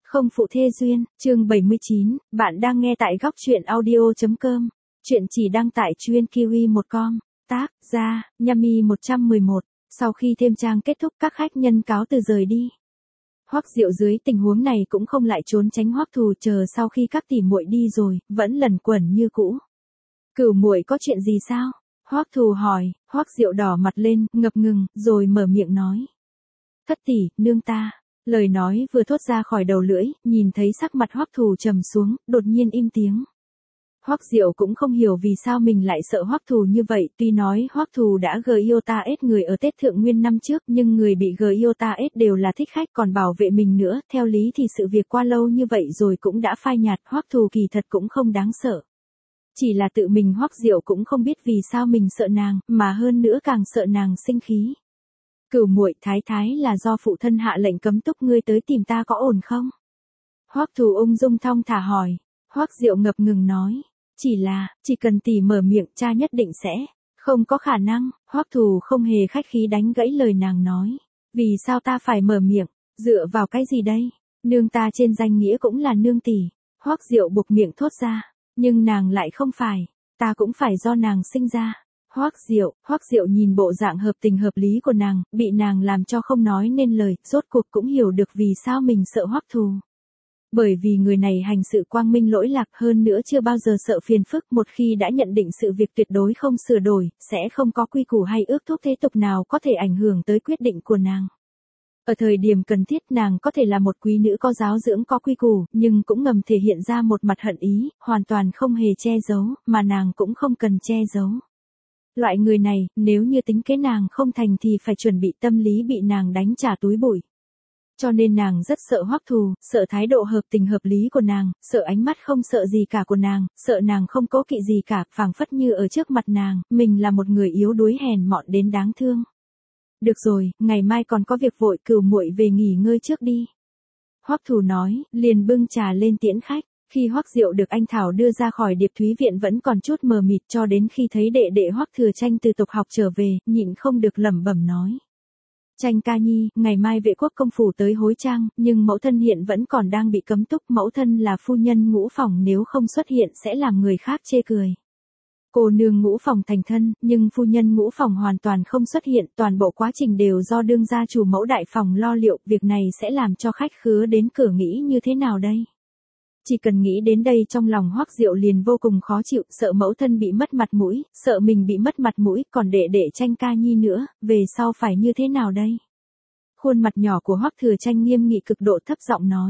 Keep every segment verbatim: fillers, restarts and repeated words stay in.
Không phụ thê duyên, chương bảy mươi chín, bạn đang nghe tại góc truyện audio.com. Chuyện chỉ đăng tải chuyên kiwi một com. Tác, gia, Yami một trăm mười một. Sau khi thêm trang kết thúc các khách nhân cáo từ rời đi. Hoắc Diệu dưới tình huống này cũng không lại trốn tránh Hoắc Thù, chờ sau khi các tỷ muội đi rồi, vẫn lẩn quẩn như cũ. Cửu muội có chuyện gì sao? Hoắc Thù hỏi. Hoắc Diệu đỏ mặt lên, ngập ngừng, rồi mở miệng nói. Thất tỷ, nương ta. Lời nói vừa thốt ra khỏi đầu lưỡi, nhìn thấy sắc mặt Hoắc Thù trầm xuống, đột nhiên im tiếng. Hoắc Diệu cũng không hiểu vì sao mình lại sợ Hoắc Thù như vậy, tuy nói Hoắc Thù đã gờ yêu ta ết người ở Tết Thượng Nguyên năm trước, nhưng người bị gờ yêu ta ết đều là thích khách còn bảo vệ mình nữa, theo lý thì sự việc qua lâu như vậy rồi cũng đã phai nhạt, Hoắc Thù kỳ thật cũng không đáng sợ. Chỉ là tự mình Hoắc Diệu cũng không biết vì sao mình sợ nàng, mà hơn nữa càng sợ nàng sinh khí. Cửu muội, thái thái là do phụ thân hạ lệnh cấm túc, ngươi tới tìm ta có ổn không? Hoắc Thù ung dung thong thả hỏi. Hoắc Diệu ngập ngừng nói. Chỉ là, chỉ cần tỷ mở miệng cha nhất định sẽ. Không có khả năng. Hoắc Thù không hề khách khí đánh gãy lời nàng nói. Vì sao ta phải mở miệng? Dựa vào cái gì đây? Nương ta trên danh nghĩa cũng là nương tỷ. Hoắc Diệu buộc miệng thốt ra. Nhưng nàng lại không phải. Ta cũng phải do nàng sinh ra. Hoắc Diệu, Hoắc Diệu nhìn bộ dạng hợp tình hợp lý của nàng, bị nàng làm cho không nói nên lời, rốt cuộc cũng hiểu được vì sao mình sợ Hoắc Thù. Bởi vì người này hành sự quang minh lỗi lạc, hơn nữa chưa bao giờ sợ phiền phức, một khi đã nhận định sự việc tuyệt đối không sửa đổi, sẽ không có quy củ hay ước thúc thế tục nào có thể ảnh hưởng tới quyết định của nàng. Ở thời điểm cần thiết nàng có thể là một quý nữ có giáo dưỡng có quy củ, nhưng cũng ngầm thể hiện ra một mặt hận ý, hoàn toàn không hề che giấu, mà nàng cũng không cần che giấu. Loại người này, nếu như tính kế nàng không thành thì phải chuẩn bị tâm lý bị nàng đánh trả túi bụi. Cho nên nàng rất sợ Hoắc Thù, sợ thái độ hợp tình hợp lý của nàng, sợ ánh mắt không sợ gì cả của nàng, sợ nàng không cố kỵ gì cả, phảng phất như ở trước mặt nàng, mình là một người yếu đuối hèn mọn đến đáng thương. Được rồi, ngày mai còn có việc vội, Cửu muội về nghỉ ngơi trước đi. Hoắc Thù nói, liền bưng trà lên tiễn khách. Khi Hoắc Diệu được anh Thảo đưa ra khỏi Điệp Thúy viện vẫn còn chút mờ mịt, cho đến khi thấy đệ đệ Hoắc Thừa Tranh từ tục học trở về, nhịn không được lẩm bẩm nói. Tranh ca nhi, ngày mai Vệ Quốc công phủ tới hối trang, nhưng mẫu thân hiện vẫn còn đang bị cấm túc, mẫu thân là phu nhân Ngũ Phòng, nếu không xuất hiện sẽ làm người khác chê cười. Cô nương Ngũ Phòng thành thân, nhưng phu nhân Ngũ Phòng hoàn toàn không xuất hiện, toàn bộ quá trình đều do đương gia chủ mẫu đại phòng lo liệu, việc này sẽ làm cho khách khứa đến cửa nghĩ như thế nào đây? Chỉ cần nghĩ đến đây trong lòng Hoắc Diệu liền vô cùng khó chịu, sợ mẫu thân bị mất mặt mũi, sợ mình bị mất mặt mũi, còn đệ đệ Tranh ca nhi nữa, về sau phải như thế nào đây? Khuôn mặt nhỏ của Hoắc Thừa Tranh nghiêm nghị cực độ, thấp giọng nói.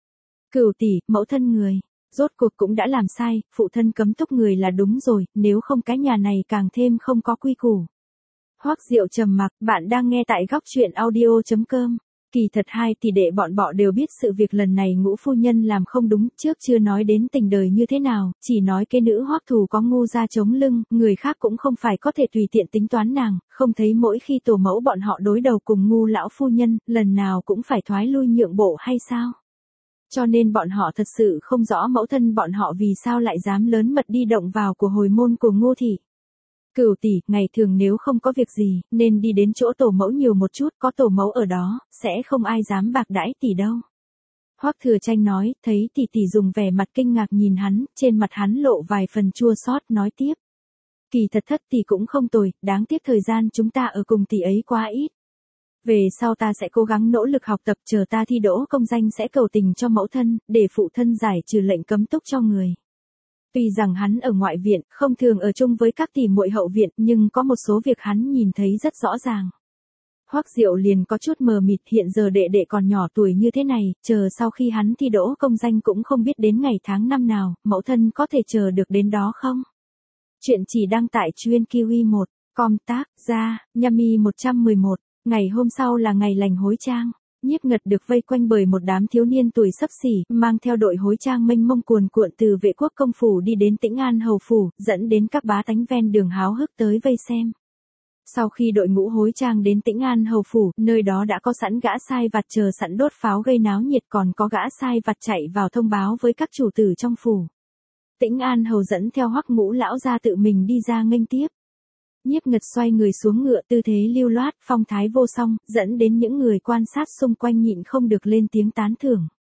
Cửu tỷ, mẫu thân người, rốt cuộc cũng đã làm sai, phụ thân cấm túc người là đúng rồi, nếu không cái nhà này càng thêm không có quy củ. Hoắc Diệu trầm mặc, bạn đang nghe tại góc truyện audio.com. Kỳ thật hai tỷ đệ bọn bọ đều biết sự việc lần này Ngũ phu nhân làm không đúng, trước chưa nói đến tình đời như thế nào, chỉ nói cái nữ Hoắc Thù có ngu ra chống lưng, người khác cũng không phải có thể tùy tiện tính toán nàng, không thấy mỗi khi tổ mẫu bọn họ đối đầu cùng ngu lão phu nhân, lần nào cũng phải thoái lui nhượng bộ hay sao? Cho nên bọn họ thật sự không rõ mẫu thân bọn họ vì sao lại dám lớn mật đi động vào của hồi môn của Ngô thị. Cửu tỷ, ngày thường nếu không có việc gì, nên đi đến chỗ tổ mẫu nhiều một chút, có tổ mẫu ở đó, sẽ không ai dám bạc đãi tỷ đâu. Hoắc Thừa Tranh nói, thấy tỷ tỷ dùng vẻ mặt kinh ngạc nhìn hắn, trên mặt hắn lộ vài phần chua xót, nói tiếp. Kỳ thật thất tỷ cũng không tồi, đáng tiếc thời gian chúng ta ở cùng tỷ ấy quá ít. Về sau ta sẽ cố gắng nỗ lực học tập, chờ ta thi đỗ công danh sẽ cầu tình cho mẫu thân, để phụ thân giải trừ lệnh cấm túc cho người. Tuy rằng hắn ở ngoại viện, không thường ở chung với các tỷ muội hậu viện, nhưng có một số việc hắn nhìn thấy rất rõ ràng. Hoắc Diệu liền có chút mờ mịt, hiện giờ đệ đệ còn nhỏ tuổi như thế này, chờ sau khi hắn thi đỗ công danh cũng không biết đến ngày tháng năm nào, mẫu thân có thể chờ được đến đó không? Chuyện chỉ đăng tải chuyên kiwi một com. Tác, gia, Yami một trăm mười một. Ngày hôm sau là ngày lành hối trang. Nhiếp Ngật được vây quanh bởi một đám thiếu niên tuổi xấp xỉ, mang theo đội hối trang mênh mông cuồn cuộn từ Vệ Quốc công phủ đi đến Tĩnh An hầu phủ, dẫn đến các bá tánh ven đường háo hức tới vây xem. Sau khi đội ngũ hối trang đến Tĩnh An hầu phủ, nơi đó đã có sẵn gã sai vặt chờ sẵn đốt pháo gây náo nhiệt, còn có gã sai vặt chạy vào thông báo với các chủ tử trong phủ. Tĩnh An hầu dẫn theo Hoắc Ngũ lão gia tự mình đi ra nghênh tiếp. Nhiếp Ngật xoay người xuống ngựa, tư thế lưu loát, phong thái vô song, dẫn đến những người quan sát xung quanh nhịn không được lên tiếng tán thưởng.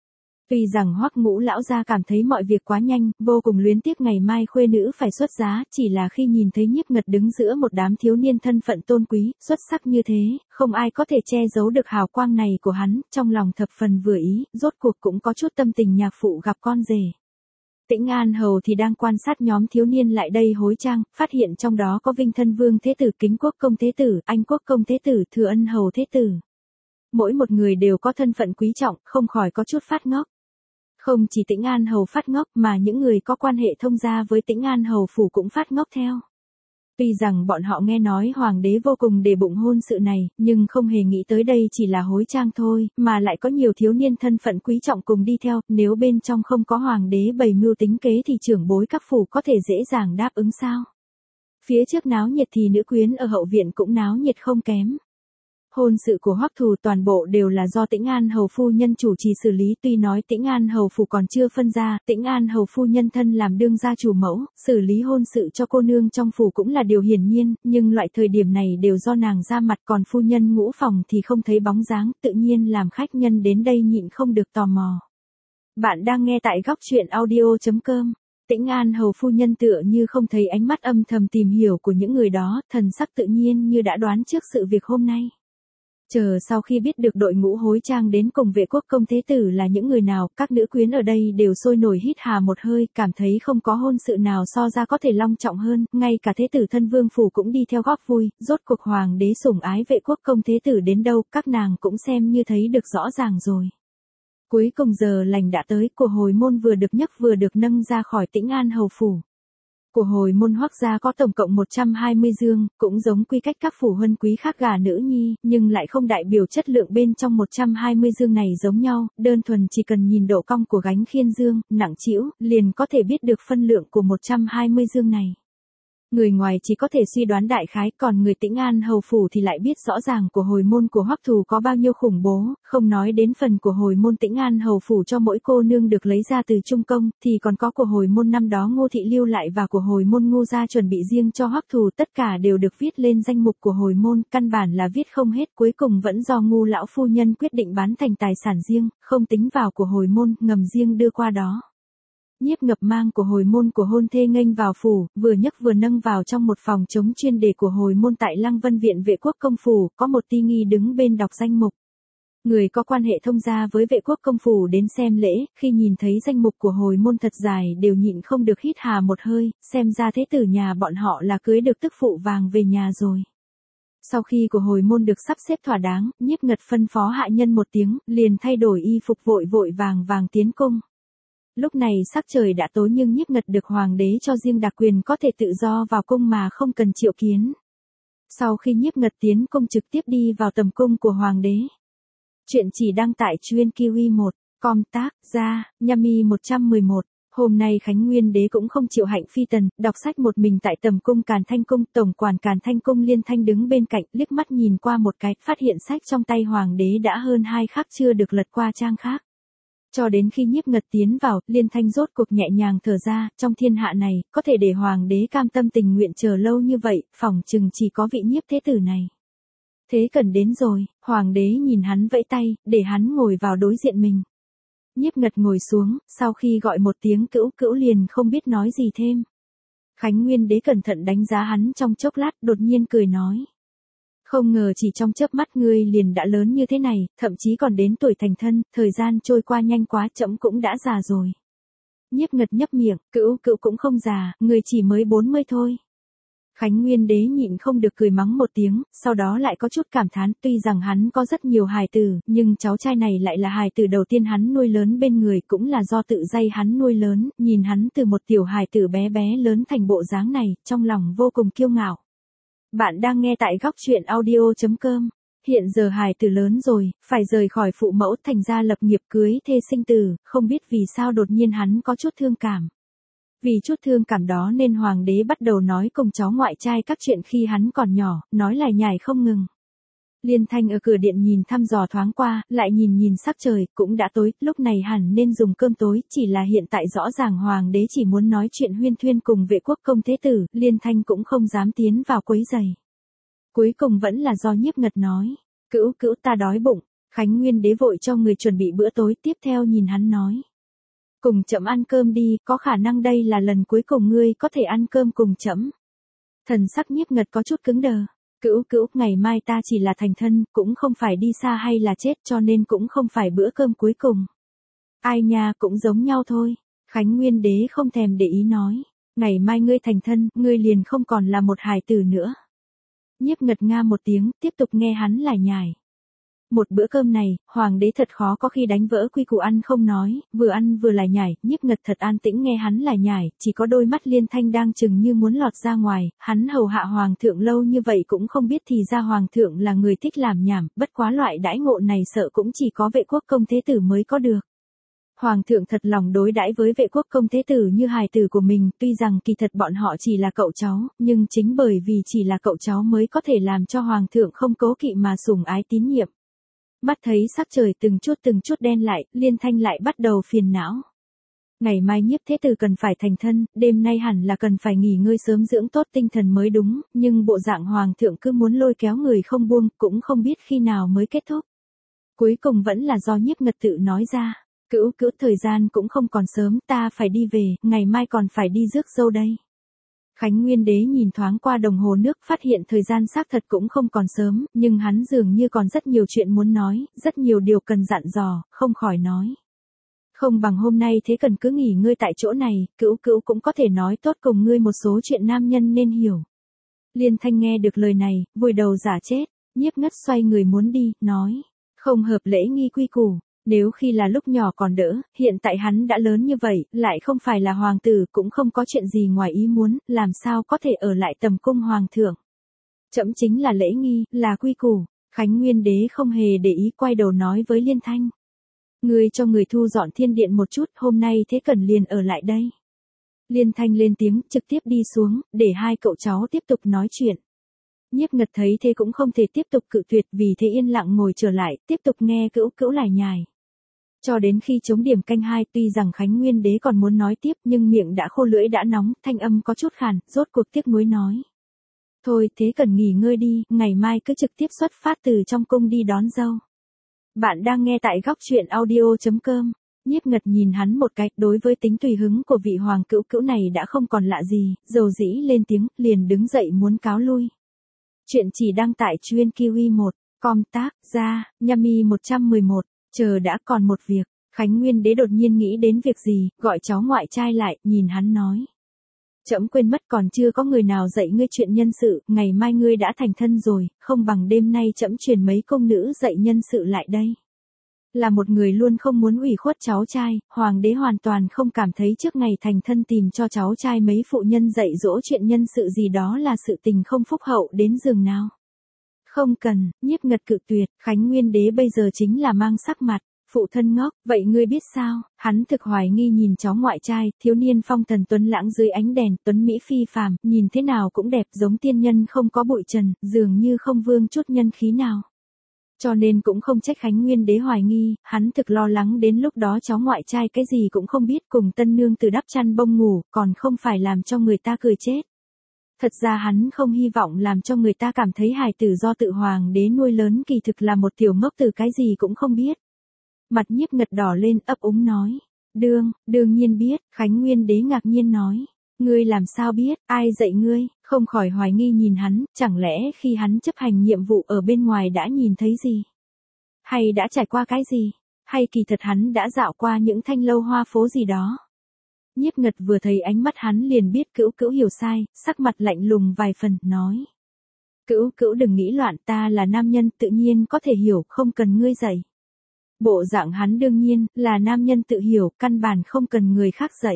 Tuy rằng Hoắc Ngũ lão gia cảm thấy mọi việc quá nhanh, vô cùng luyến tiếc ngày mai khuê nữ phải xuất giá, chỉ là khi nhìn thấy Nhiếp Ngật đứng giữa một đám thiếu niên thân phận tôn quý, xuất sắc như thế, không ai có thể che giấu được hào quang này của hắn, trong lòng thập phần vừa ý, rốt cuộc cũng có chút tâm tình nhạc phụ gặp con rể. Tĩnh An Hầu thì đang quan sát nhóm thiếu niên lại đây hối trang, phát hiện trong đó có Vinh Thân Vương Thế Tử, Kính Quốc Công Thế Tử, Anh Quốc Công Thế Tử, Thừa Ân Hầu Thế Tử. Mỗi một người đều có thân phận quý trọng, không khỏi có chút phát ngốc. Không chỉ Tĩnh An Hầu phát ngốc mà những người có quan hệ thông gia với Tĩnh An Hầu phủ cũng phát ngốc theo. Tuy rằng bọn họ nghe nói hoàng đế vô cùng để bụng hôn sự này, nhưng không hề nghĩ tới đây chỉ là hối trang thôi, mà lại có nhiều thiếu niên thân phận quý trọng cùng đi theo, nếu bên trong không có hoàng đế bày mưu tính kế thì trưởng bối các phủ có thể dễ dàng đáp ứng sao. Phía trước náo nhiệt thì nữ quyến ở hậu viện cũng náo nhiệt không kém. Hôn sự của Hoắc Thù toàn bộ đều là do Tĩnh An Hầu phu nhân chủ trì xử lý, tuy nói Tĩnh An Hầu phủ còn chưa phân ra, Tĩnh An Hầu phu nhân thân làm đương gia chủ mẫu, xử lý hôn sự cho cô nương trong phủ cũng là điều hiển nhiên, nhưng loại thời điểm này đều do nàng ra mặt, còn phu nhân Ngũ phòng thì không thấy bóng dáng, tự nhiên làm khách nhân đến đây nhịn không được tò mò. Bạn đang nghe tại góc truyện audio chấm com. Tĩnh An Hầu phu nhân tựa như không thấy ánh mắt âm thầm tìm hiểu của những người đó, thần sắc tự nhiên như đã đoán trước sự việc hôm nay. Chờ sau khi biết được đội ngũ hối trang đến cùng Vệ Quốc Công Thế Tử là những người nào, các nữ quyến ở đây đều sôi nổi hít hà một hơi, cảm thấy không có hôn sự nào so ra có thể long trọng hơn, ngay cả Thế Tử thân vương phủ cũng đi theo góp vui, rốt cuộc hoàng đế sủng ái Vệ Quốc Công Thế Tử đến đâu, các nàng cũng xem như thấy được rõ ràng rồi. Cuối cùng giờ lành đã tới, của hồi môn vừa được nhấc vừa được nâng ra khỏi Tĩnh An Hầu phủ. Của hồi môn Hoắc gia có tổng cộng một trăm hai mươi dương, cũng giống quy cách các phủ huân quý khác gả nữ nhi, nhưng lại không đại biểu chất lượng bên trong một trăm hai mươi dương này giống nhau, đơn thuần chỉ cần nhìn độ cong của gánh khiên dương, nặng trĩu, liền có thể biết được phân lượng của một trăm hai mươi dương này. Người ngoài chỉ có thể suy đoán đại khái, còn người Tĩnh An Hầu phủ thì lại biết rõ ràng của hồi môn của Hoắc Thù có bao nhiêu khủng bố, không nói đến phần của hồi môn Tĩnh An Hầu phủ cho mỗi cô nương được lấy ra từ trung công, thì còn có của hồi môn năm đó Ngô thị lưu lại và của hồi môn Ngô gia chuẩn bị riêng cho Hoắc Thù, tất cả đều được viết lên danh mục của hồi môn, căn bản là viết không hết, cuối cùng vẫn do Ngô lão phu nhân quyết định bán thành tài sản riêng, không tính vào của hồi môn, ngầm riêng đưa qua đó. Nhiếp Ngập mang của hồi môn của hôn thê nghênh vào phủ, vừa nhấc vừa nâng vào trong một phòng trống chuyên để của hồi môn tại Lăng Vân viện Vệ Quốc Công phủ, có một ti nghi đứng bên đọc danh mục. Người có quan hệ thông gia với Vệ Quốc Công phủ đến xem lễ, khi nhìn thấy danh mục của hồi môn thật dài đều nhịn không được hít hà một hơi, xem ra thế tử nhà bọn họ là cưới được tức phụ vàng về nhà rồi. Sau khi của hồi môn được sắp xếp thỏa đáng, Nhiếp Ngật phân phó hạ nhân một tiếng, liền thay đổi y phục vội vội vàng vàng tiến cung. Lúc này sắc trời đã tối nhưng Nhiếp Ngật được hoàng đế cho riêng đặc quyền có thể tự do vào cung mà không cần triệu kiến. Sau khi Nhiếp Ngật tiến cung trực tiếp đi vào tầm cung của hoàng đế. Chuyện chỉ đăng tại chuyên kiwi một, com tác, ra, Yami một trăm mười một. Hôm nay Khánh Nguyên đế cũng không chịu hạnh phi tần, đọc sách một mình tại tầm cung Càn Thanh cung, tổng quản Càn Thanh cung Liên Thanh đứng bên cạnh, liếc mắt nhìn qua một cái, phát hiện sách trong tay hoàng đế đã hơn hai khắc chưa được lật qua trang khác. Cho đến khi Nhiếp Ngật tiến vào, Liên Thanh rốt cuộc nhẹ nhàng thở ra, trong thiên hạ này, có thể để hoàng đế cam tâm tình nguyện chờ lâu như vậy, phỏng chừng chỉ có vị Nhiếp thế tử này. Thế cần đến rồi, hoàng đế nhìn hắn vẫy tay, để hắn ngồi vào đối diện mình. Nhiếp Ngật ngồi xuống, sau khi gọi một tiếng cữu cữu liền không biết nói gì thêm. Khánh Nguyên đế cẩn thận đánh giá hắn trong chốc lát, đột nhiên cười nói. Không ngờ chỉ trong chớp mắt ngươi liền đã lớn như thế này, thậm chí còn đến tuổi thành thân, thời gian trôi qua nhanh quá, trẫm cũng đã già rồi. Nhiếp Ngật nhấp miệng, cữu cữu cũng không già, người chỉ mới bốn mươi thôi. Khánh Nguyên đế nhịn không được cười mắng một tiếng, sau đó lại có chút cảm thán, tuy rằng hắn có rất nhiều hài tử, nhưng cháu trai này lại là hài tử đầu tiên hắn nuôi lớn bên người, cũng là do tự dây hắn nuôi lớn, nhìn hắn từ một tiểu hài tử bé bé lớn thành bộ dáng này, trong lòng vô cùng kiêu ngạo. Bạn đang nghe tại góc truyện audio chấm com. Hiện giờ hài tử lớn rồi, phải rời khỏi phụ mẫu, thành ra lập nghiệp cưới thê sinh tử, không biết vì sao đột nhiên hắn có chút thương cảm. Vì chút thương cảm đó nên hoàng đế bắt đầu nói cùng cháu ngoại trai các chuyện khi hắn còn nhỏ, nói lại nhải không ngừng. Liên Thanh ở cửa điện nhìn thăm dò thoáng qua, lại nhìn nhìn sắc trời, cũng đã tối, lúc này hẳn nên dùng cơm tối, chỉ là hiện tại rõ ràng hoàng đế chỉ muốn nói chuyện huyên thuyên cùng Vệ Quốc Công Thế Tử, Liên Thanh cũng không dám tiến vào quấy giày. Cuối cùng vẫn là do Nhiếp Ngật nói, cữu cữu ta đói bụng, Khánh Nguyên đế vội cho người chuẩn bị bữa tối, tiếp theo nhìn hắn nói. Cùng trẫm ăn cơm đi, có khả năng đây là lần cuối cùng ngươi có thể ăn cơm cùng trẫm. Thần sắc Nhiếp Ngật có chút cứng đờ. Cữu cữu, ngày mai ta chỉ là thành thân, cũng không phải đi xa hay là chết, cho nên cũng không phải bữa cơm cuối cùng. Ai nha, cũng giống nhau thôi. Khánh Nguyên đế không thèm để ý nói. Ngày mai ngươi thành thân, ngươi liền không còn là một hài tử nữa. Nhiếp Ngật nga một tiếng, tiếp tục nghe hắn lải nhải. Một bữa cơm này, hoàng đế thật khó có khi đánh vỡ quy củ ăn không nói, vừa ăn vừa lải nhải, Nhiếp Ngật thật an tĩnh nghe hắn lải nhải, chỉ có đôi mắt Liên Thanh đang chừng như muốn lọt ra ngoài, hắn hầu hạ hoàng thượng lâu như vậy cũng không biết thì ra hoàng thượng là người thích làm nhảm, bất quá loại đãi ngộ này sợ cũng chỉ có Vệ Quốc công thế tử mới có được. Hoàng thượng thật lòng đối đãi với Vệ Quốc công thế tử như hài tử của mình, tuy rằng kỳ thật bọn họ chỉ là cậu cháu, nhưng chính bởi vì chỉ là cậu cháu mới có thể làm cho hoàng thượng không cố kỵ mà sủng ái tín nhiệm. Mắt thấy sắc trời từng chút từng chút đen lại, Liên Thanh lại bắt đầu phiền não. Ngày mai Nhiếp thế tử cần phải thành thân, đêm nay hẳn là cần phải nghỉ ngơi sớm dưỡng tốt tinh thần mới đúng, nhưng bộ dạng hoàng thượng cứ muốn lôi kéo người không buông, cũng không biết khi nào mới kết thúc. Cuối cùng vẫn là do Nhiếp Ngật tự nói ra. Cữu cữu, thời gian cũng không còn sớm, ta phải đi về, ngày mai còn phải đi rước dâu đây. Khánh Nguyên đế nhìn thoáng qua đồng hồ nước, phát hiện thời gian xác thật cũng không còn sớm, nhưng hắn dường như còn rất nhiều chuyện muốn nói, rất nhiều điều cần dặn dò, không khỏi nói. Không bằng hôm nay thế cần cứ nghỉ ngơi tại chỗ này, cữu cữu cũng có thể nói tốt cùng ngươi một số chuyện nam nhân nên hiểu. Liên Thanh nghe được lời này, vùi đầu giả chết, Nhiếp Ngất xoay người muốn đi, nói. Không hợp lễ nghi quy củ. Nếu khi là lúc nhỏ còn đỡ, hiện tại hắn đã lớn như vậy, lại không phải là hoàng tử, cũng không có chuyện gì ngoài ý muốn, làm sao có thể ở lại tầm cung hoàng thượng. Trẫm chính là lễ nghi, là quy củ. Khánh Nguyên đế không hề để ý, quay đầu nói với Liên Thanh. Ngươi cho người thu dọn thiên điện một chút, hôm nay thế cần liền ở lại đây. Liên Thanh lên tiếng, trực tiếp đi xuống, để hai cậu cháu tiếp tục nói chuyện. Nhiếp Ngật thấy thế cũng không thể tiếp tục cự tuyệt, vì thế yên lặng ngồi trở lại, tiếp tục nghe cữu cữu lải nhải. Cho đến khi chống điểm canh hai, tuy rằng Khánh Nguyên đế còn muốn nói tiếp, nhưng miệng đã khô lưỡi đã nóng, thanh âm có chút khàn, rốt cuộc tiếc nuối nói. Thôi thế cần nghỉ ngơi đi, ngày mai cứ trực tiếp xuất phát từ trong cung đi đón dâu. Bạn đang nghe tại góc truyện audio chấm com. Nhiếp Ngật nhìn hắn một cái, đối với tính tùy hứng của vị hoàng cữu cữu này đã không còn lạ gì, dầu dĩ lên tiếng, liền đứng dậy muốn cáo lui. Chuyện chỉ đăng tải chuyên kiwi một, com tác, ra, Yami một trăm mười một, chờ đã còn một việc. Khánh Nguyên đế đột nhiên nghĩ đến việc gì, gọi cháu ngoại trai lại, nhìn hắn nói. Trẫm quên mất còn chưa có người nào dạy ngươi chuyện nhân sự, ngày mai ngươi đã thành thân rồi, không bằng đêm nay trẫm truyền mấy công nữ dạy nhân sự lại đây. Là một người luôn không muốn ủy khuất cháu trai, hoàng đế hoàn toàn không cảm thấy trước ngày thành thân tìm cho cháu trai mấy phụ nhân dạy dỗ chuyện nhân sự gì đó là sự tình không phúc hậu đến giường nào. Không cần, Nhiếp Ngật cự tuyệt, Khánh Nguyên đế bây giờ chính là mang sắc mặt. Phụ thân ngốc, vậy ngươi biết sao? Hắn thực hoài nghi nhìn cháu ngoại trai, thiếu niên phong thần tuấn lãng dưới ánh đèn, tuấn mỹ phi phàm, nhìn thế nào cũng đẹp, giống tiên nhân không có bụi trần, dường như không vương chút nhân khí nào. Cho nên cũng không trách Khánh Nguyên đế hoài nghi, hắn thực lo lắng đến lúc đó cháu ngoại trai cái gì cũng không biết, cùng tân nương từ đắp chăn bông ngủ, còn không phải làm cho người ta cười chết. Thật ra hắn không hy vọng làm cho người ta cảm thấy hài tử do tự hoàng đế nuôi lớn kỳ thực là một tiểu ngốc từ cái gì cũng không biết. Mặt Nhiếp Ngật đỏ lên, ấp úng nói. Đương, đương nhiên biết, Khánh Nguyên đế ngạc nhiên nói. Ngươi làm sao biết, ai dạy ngươi, không khỏi hoài nghi nhìn hắn, chẳng lẽ khi hắn chấp hành nhiệm vụ ở bên ngoài đã nhìn thấy gì? Hay đã trải qua cái gì? Hay kỳ thật hắn đã dạo qua những thanh lâu hoa phố gì đó? Nhiếp Ngật vừa thấy ánh mắt hắn liền biết cữu cữu hiểu sai, sắc mặt lạnh lùng vài phần, nói. Cữu cữu đừng nghĩ loạn, ta là nam nhân tự nhiên có thể hiểu, không cần ngươi dạy. Bộ dạng hắn đương nhiên, là nam nhân tự hiểu, căn bản không cần người khác dạy.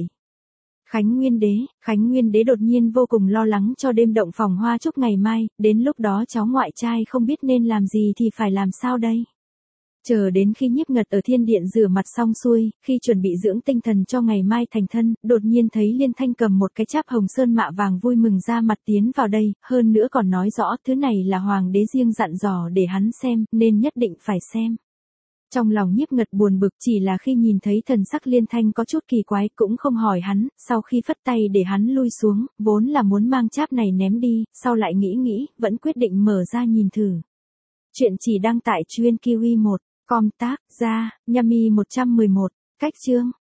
Khánh Nguyên đế, Khánh Nguyên đế đột nhiên vô cùng lo lắng cho đêm động phòng hoa chúc ngày mai, đến lúc đó cháu ngoại trai không biết nên làm gì thì phải làm sao đây. Chờ đến khi Nhiếp Ngật ở thiên điện rửa mặt xong xuôi, khi chuẩn bị dưỡng tinh thần cho ngày mai thành thân, đột nhiên thấy Liên Thanh cầm một cái cháp hồng sơn mạ vàng vui mừng ra mặt tiến vào đây, hơn nữa còn nói rõ thứ này là hoàng đế riêng dặn dò để hắn xem, nên nhất định phải xem. Trong lòng Nhiếp Ngật buồn bực, chỉ là khi nhìn thấy thần sắc Liên Thanh có chút kỳ quái cũng không hỏi hắn, sau khi phất tay để hắn lui xuống, vốn là muốn mang cháp này ném đi, sau lại nghĩ nghĩ, vẫn quyết định mở ra nhìn thử. Chuyện chỉ đăng tải chuyên kiwi một. Com tác gia, Nhami một trăm mười một, cách chương.